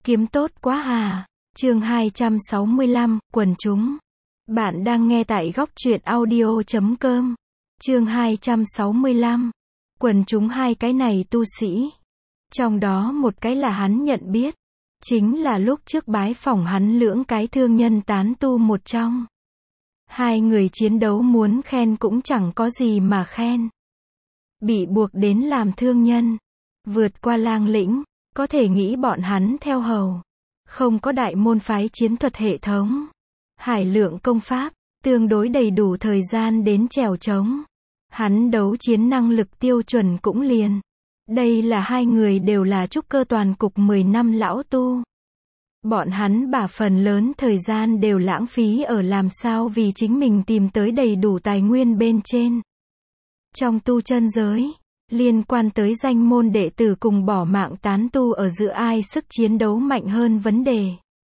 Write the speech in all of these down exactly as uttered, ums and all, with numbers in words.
Kiếm tốt quá à. Chương hai trăm sáu mươi lăm, quần chúng. Bạn đang nghe tại góc truyện audio chấm com. Chương hai trăm sáu mươi lăm. Quần chúng hai cái này tu sĩ. Trong đó một cái là hắn nhận biết. Chính là lúc trước bái phỏng hắn lưỡng cái thương nhân tán tu một trong. Hai người chiến đấu muốn khen cũng chẳng có gì mà khen. Bị buộc đến làm thương nhân. Vượt qua lang lĩnh. Có thể nghĩ bọn hắn theo hầu. Không có đại môn phái chiến thuật hệ thống. Hải lượng công pháp, tương đối đầy đủ thời gian đến trèo trống. Hắn đấu chiến năng lực tiêu chuẩn cũng liền. Đây là hai người đều là trúc cơ toàn cục mười năm lão tu. Bọn hắn bả phần lớn thời gian đều lãng phí ở làm sao vì chính mình tìm tới đầy đủ tài nguyên bên trên. Trong tu chân giới, liên quan tới danh môn đệ tử cùng bỏ mạng tán tu ở giữa ai sức chiến đấu mạnh hơn vấn đề.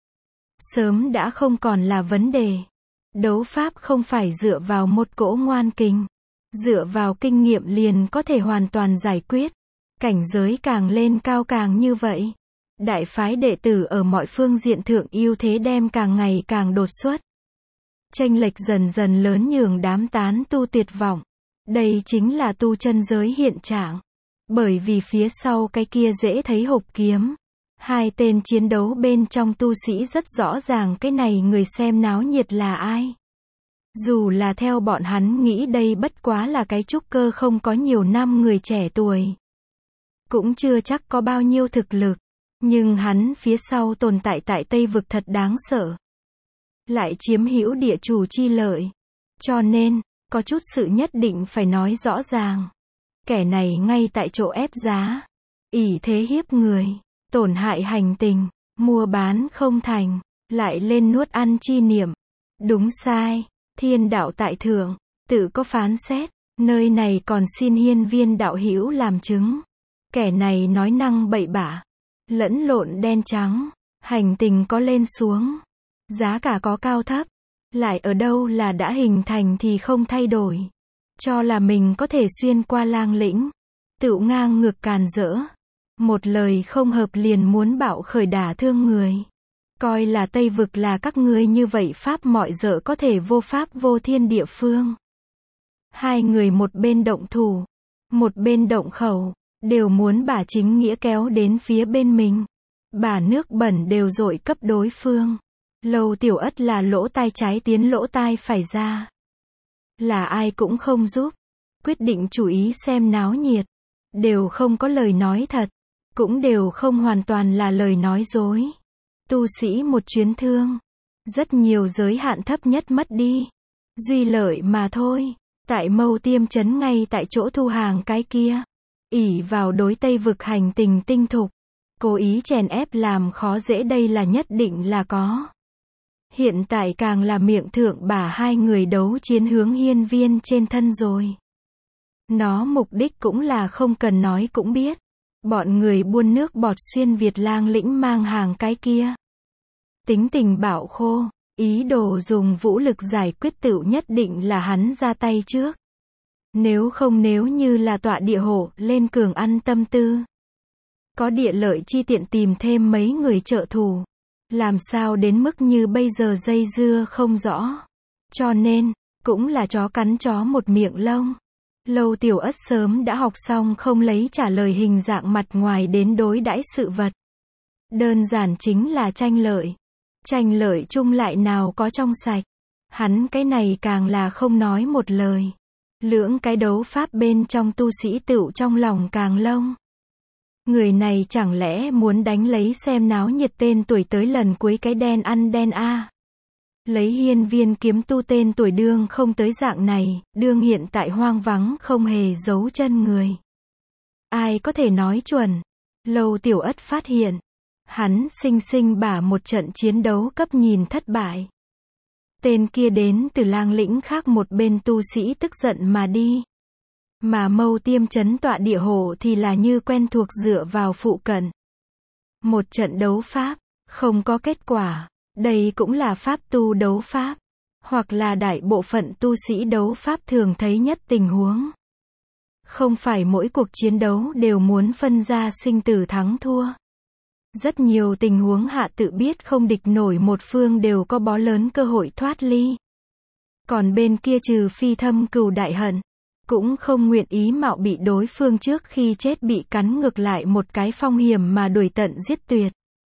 Sớm đã không còn là vấn đề. Đấu pháp không phải dựa vào một cỗ ngoan kình. Dựa vào kinh nghiệm liền có thể hoàn toàn giải quyết. Cảnh giới càng lên cao càng như vậy. Đại phái đệ tử ở mọi phương diện thượng ưu thế đem càng ngày càng đột xuất. Chênh lệch dần dần lớn nhường đám tán tu tuyệt vọng. Đây chính là tu chân giới hiện trạng. Bởi vì phía sau cái kia dễ thấy hộp kiếm. Hai tên chiến đấu bên trong tu sĩ rất rõ ràng cái này người xem náo nhiệt là ai. Dù là theo bọn hắn nghĩ đây bất quá là cái trúc cơ không có nhiều năm người trẻ tuổi. Cũng chưa chắc có bao nhiêu thực lực. Nhưng hắn phía sau tồn tại tại Tây Vực thật đáng sợ. Lại chiếm hữu địa chủ chi lợi. Cho nên, có chút sự nhất định phải nói rõ ràng. Kẻ này ngay tại chỗ ép giá. ỷ thế hiếp người. Tổn hại hành tình. Mua bán không thành. Lại lên nuốt ăn chi niệm. Đúng sai. Thiên đạo tại thượng. Tự có phán xét. Nơi này còn xin hiên viên đạo hữu làm chứng. Kẻ này nói năng bậy bạ. Lẫn lộn đen trắng. Hành tình có lên xuống. Giá cả có cao thấp. Lại ở đâu là đã hình thành thì không thay đổi. Cho là mình có thể xuyên qua lang lĩnh. Tựu ngang ngược càn rỡ. Một lời không hợp liền muốn bạo khởi đả thương người. Coi là Tây Vực là các ngươi như vậy pháp mọi dợ có thể vô pháp vô thiên địa phương. Hai người một bên động thủ. Một bên động khẩu. Đều muốn bả chính nghĩa kéo đến phía bên mình. Bả nước bẩn đều dội cấp đối phương. Lâu Tiểu Ất là lỗ tai trái tiến lỗ tai phải ra. Là ai cũng không giúp. Quyết định chủ ý xem náo nhiệt. Đều không có lời nói thật. Cũng đều không hoàn toàn là lời nói dối. Tu sĩ một chuyến thương. Rất nhiều giới hạn thấp nhất mất đi. Duy lợi mà thôi. Tại Mâu Tiêm trấn ngay tại chỗ thu hàng cái kia. ỷ vào đối Tây Vực hành tình tinh thục. Cố ý chèn ép làm khó dễ đây là nhất định là có. Hiện tại càng là miệng thượng bả hai người đấu chiến hướng hiên viên trên thân rồi. Nó mục đích cũng là không cần nói cũng biết. Bọn người buôn nước bọt xuyên Việt lang lĩnh mang hàng cái kia. Tính tình bạo khô. Ý đồ dùng vũ lực giải quyết tựu nhất định là hắn ra tay trước. Nếu không nếu như là tọa địa hộ lên cường ăn tâm tư. Có địa lợi chi tiện tìm thêm mấy người trợ thủ. Làm sao đến mức như bây giờ dây dưa không rõ. Cho nên, cũng là chó cắn chó một miệng lông. Lâu Tiểu Ất sớm đã học xong không lấy trả lời hình dạng mặt ngoài đến đối đãi sự vật. Đơn giản chính là tranh lợi. Tranh lợi chung lại nào có trong sạch. Hắn cái này càng là không nói một lời. Lưỡng cái đấu pháp bên trong tu sĩ tựu trong lòng càng lông. Người này chẳng lẽ muốn đánh lấy xem náo nhiệt tên tuổi tới lần cuối cái đen ăn đen a. Lấy hiên viên kiếm tu tên tuổi đương không tới dạng này, đương hiện tại hoang vắng không hề giấu chân người. Ai có thể nói chuẩn. Lâu Tiểu Ất phát hiện. Hắn sinh sinh bả một trận chiến đấu cấp nhìn thất bại. Tên kia đến từ lang lĩnh khác một bên tu sĩ tức giận mà đi. Mà Mâu Tiêm trấn tọa địa hộ thì là như quen thuộc dựa vào phụ cận. Một trận đấu pháp, không có kết quả. Đây cũng là pháp tu đấu pháp. Hoặc là đại bộ phận tu sĩ đấu pháp thường thấy nhất tình huống. Không phải mỗi cuộc chiến đấu đều muốn phân ra sinh tử thắng thua. Rất nhiều tình huống hạ tự biết không địch nổi một phương đều có bó lớn cơ hội thoát ly. Còn bên kia trừ phi thâm cừu đại hận, cũng không nguyện ý mạo bị đối phương trước khi chết bị cắn ngược lại một cái phong hiểm mà đuổi tận giết tuyệt.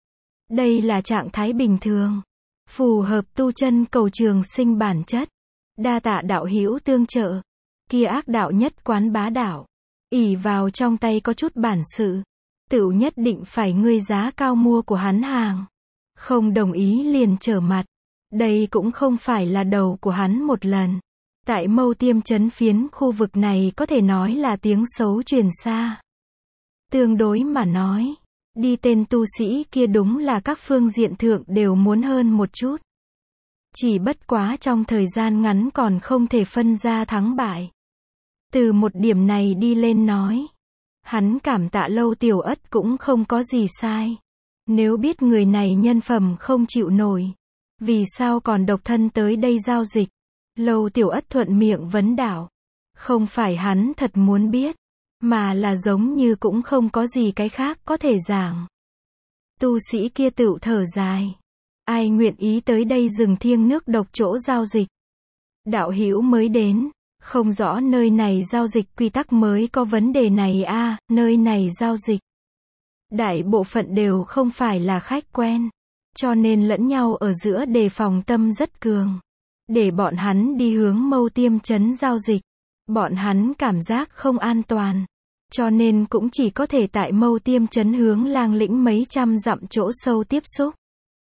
Đây là trạng thái bình thường, phù hợp tu chân cầu trường sinh bản chất. Đa tạ đạo hữu tương trợ. Kia ác đạo nhất quán bá đạo, ỷ vào trong tay có chút bản sự, tựu nhất định phải ngươi giá cao mua của hắn hàng. Không đồng ý liền trở mặt. Đây cũng không phải là đầu của hắn một lần. Tại Mâu Tiêm trấn phiến khu vực này có thể nói là tiếng xấu truyền xa. Tương đối mà nói, đi tên tu sĩ kia đúng là các phương diện thượng đều muốn hơn một chút. Chỉ bất quá trong thời gian ngắn còn không thể phân ra thắng bại. Từ một điểm này đi lên nói, hắn cảm tạ Lâu Tiểu Ất cũng không có gì sai. Nếu biết người này nhân phẩm không chịu nổi, vì sao còn độc thân tới đây giao dịch? Lâu Tiểu Ất thuận miệng vấn đạo. Không phải hắn thật muốn biết, mà là giống như cũng không có gì cái khác có thể giảng. Tu sĩ kia tựu thở dài. Ai nguyện ý tới đây rừng thiêng nước độc chỗ giao dịch? Đạo hữu mới đến, không rõ nơi này giao dịch quy tắc mới có vấn đề này a à, nơi này giao dịch. Đại bộ phận đều không phải là khách quen, cho nên lẫn nhau ở giữa đề phòng tâm rất cường. Để bọn hắn đi hướng Mâu Tiêm trấn giao dịch, bọn hắn cảm giác không an toàn, cho nên cũng chỉ có thể tại Mâu Tiêm trấn hướng Lang Lĩnh mấy trăm dặm chỗ sâu tiếp xúc.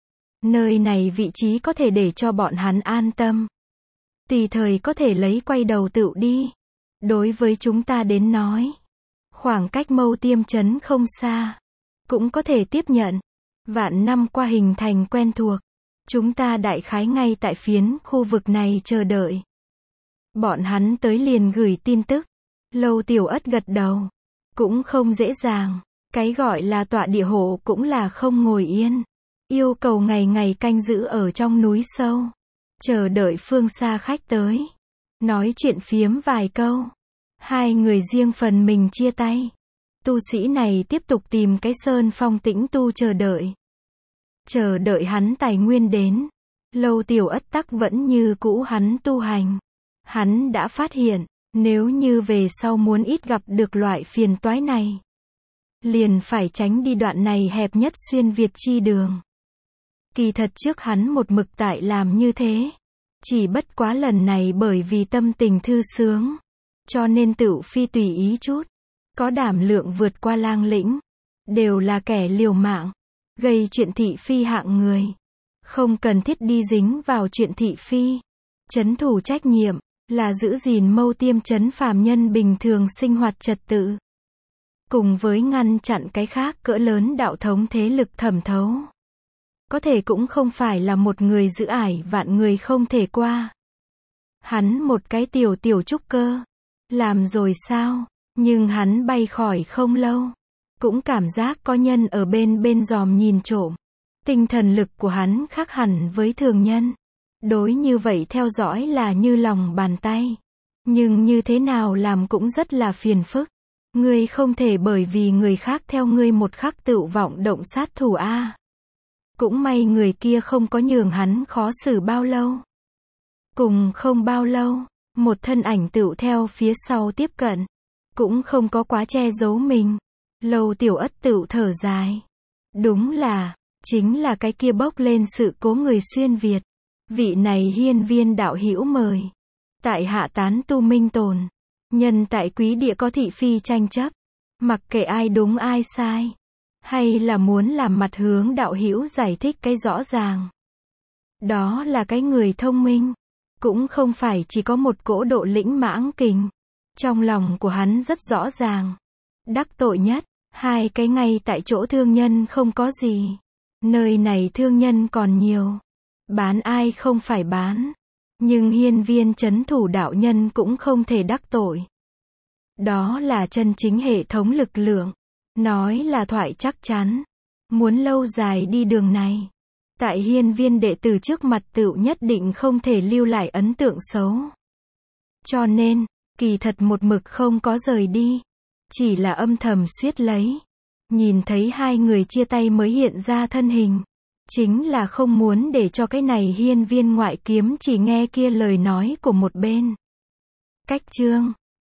Nơi này vị trí có thể để cho bọn hắn an tâm, tùy thời có thể lấy quay đầu tựu đi. Đối với chúng ta đến nói, khoảng cách Mâu Tiêm trấn không xa, cũng có thể tiếp nhận. Vạn năm qua hình thành quen thuộc, chúng ta đại khái ngay tại phiến khu vực này chờ đợi. Bọn hắn tới liền gửi tin tức. Lâu Tiểu Ất gật đầu. Cũng không dễ dàng. Cái gọi là tọa địa hộ cũng là không ngồi yên. Yêu cầu ngày ngày canh giữ ở trong núi sâu. Chờ đợi phương xa khách tới. Nói chuyện phiếm vài câu. Hai người riêng phần mình chia tay. Tu sĩ này tiếp tục tìm cái sơn phong tĩnh tu chờ đợi. Chờ đợi hắn tài nguyên đến. Lâu Tiểu Ất tắc vẫn như cũ hắn tu hành. Hắn đã phát hiện, nếu như về sau muốn ít gặp được loại phiền toái này, liền phải tránh đi đoạn này hẹp nhất xuyên Việt chi đường. Kỳ thật trước hắn một mực tại làm như thế. Chỉ bất quá lần này bởi vì tâm tình thư sướng, cho nên tựu phi tùy ý chút. Có đảm lượng vượt qua Lang Lĩnh, đều là kẻ liều mạng, gây chuyện thị phi hạng người. Không cần thiết đi dính vào chuyện thị phi. Trấn thủ trách nhiệm là giữ gìn Mâu Tiêm trấn phàm nhân bình thường sinh hoạt trật tự, cùng với ngăn chặn cái khác cỡ lớn đạo thống thế lực thẩm thấu. Có thể cũng không phải là một người giữ ải vạn người không thể qua. Hắn một cái tiểu tiểu trúc cơ, làm rồi sao? Nhưng hắn bay khỏi không lâu, cũng cảm giác có nhân ở bên bên dòm nhìn trộm. Tinh thần lực của hắn khác hẳn với thường nhân. Đối như vậy theo dõi là như lòng bàn tay. Nhưng như thế nào làm cũng rất là phiền phức. Ngươi không thể bởi vì người khác theo ngươi một khắc tựu vọng động sát thủ a. Cũng may người kia không có nhường hắn khó xử bao lâu. Cùng không bao lâu, một thân ảnh tựu theo phía sau tiếp cận. Cũng không có quá che giấu mình. Lâu Tiểu Ất tựu thở dài. Đúng là, chính là cái kia bốc lên sự cố người xuyên Việt. Vị này hiên viên đạo hữu mời. Tại hạ tán tu minh tồn. Nhân tại quý địa có thị phi tranh chấp. Mặc kệ ai đúng ai sai. Hay là muốn làm mặt hướng đạo hữu giải thích cái rõ ràng. Đó là cái người thông minh. Cũng không phải chỉ có một cỗ độ lĩnh mãng kình. Trong lòng của hắn rất rõ ràng. Đắc tội nhất, hai cái ngay tại chỗ thương nhân không có gì. Nơi này thương nhân còn nhiều. Bán ai không phải bán. Nhưng hiên viên trấn thủ đạo nhân cũng không thể đắc tội. Đó là chân chính hệ thống lực lượng. Nói là thoại chắc chắn. Muốn lâu dài đi đường này. Tại hiên viên đệ tử trước mặt tựu nhất định không thể lưu lại ấn tượng xấu. Cho nên, kỳ thật một mực không có rời đi. Chỉ là âm thầm suýt lấy. Nhìn thấy hai người chia tay mới hiện ra thân hình. Chính là không muốn để cho cái này hiên viên ngoại kiếm chỉ nghe kia lời nói của một bên. Cách chương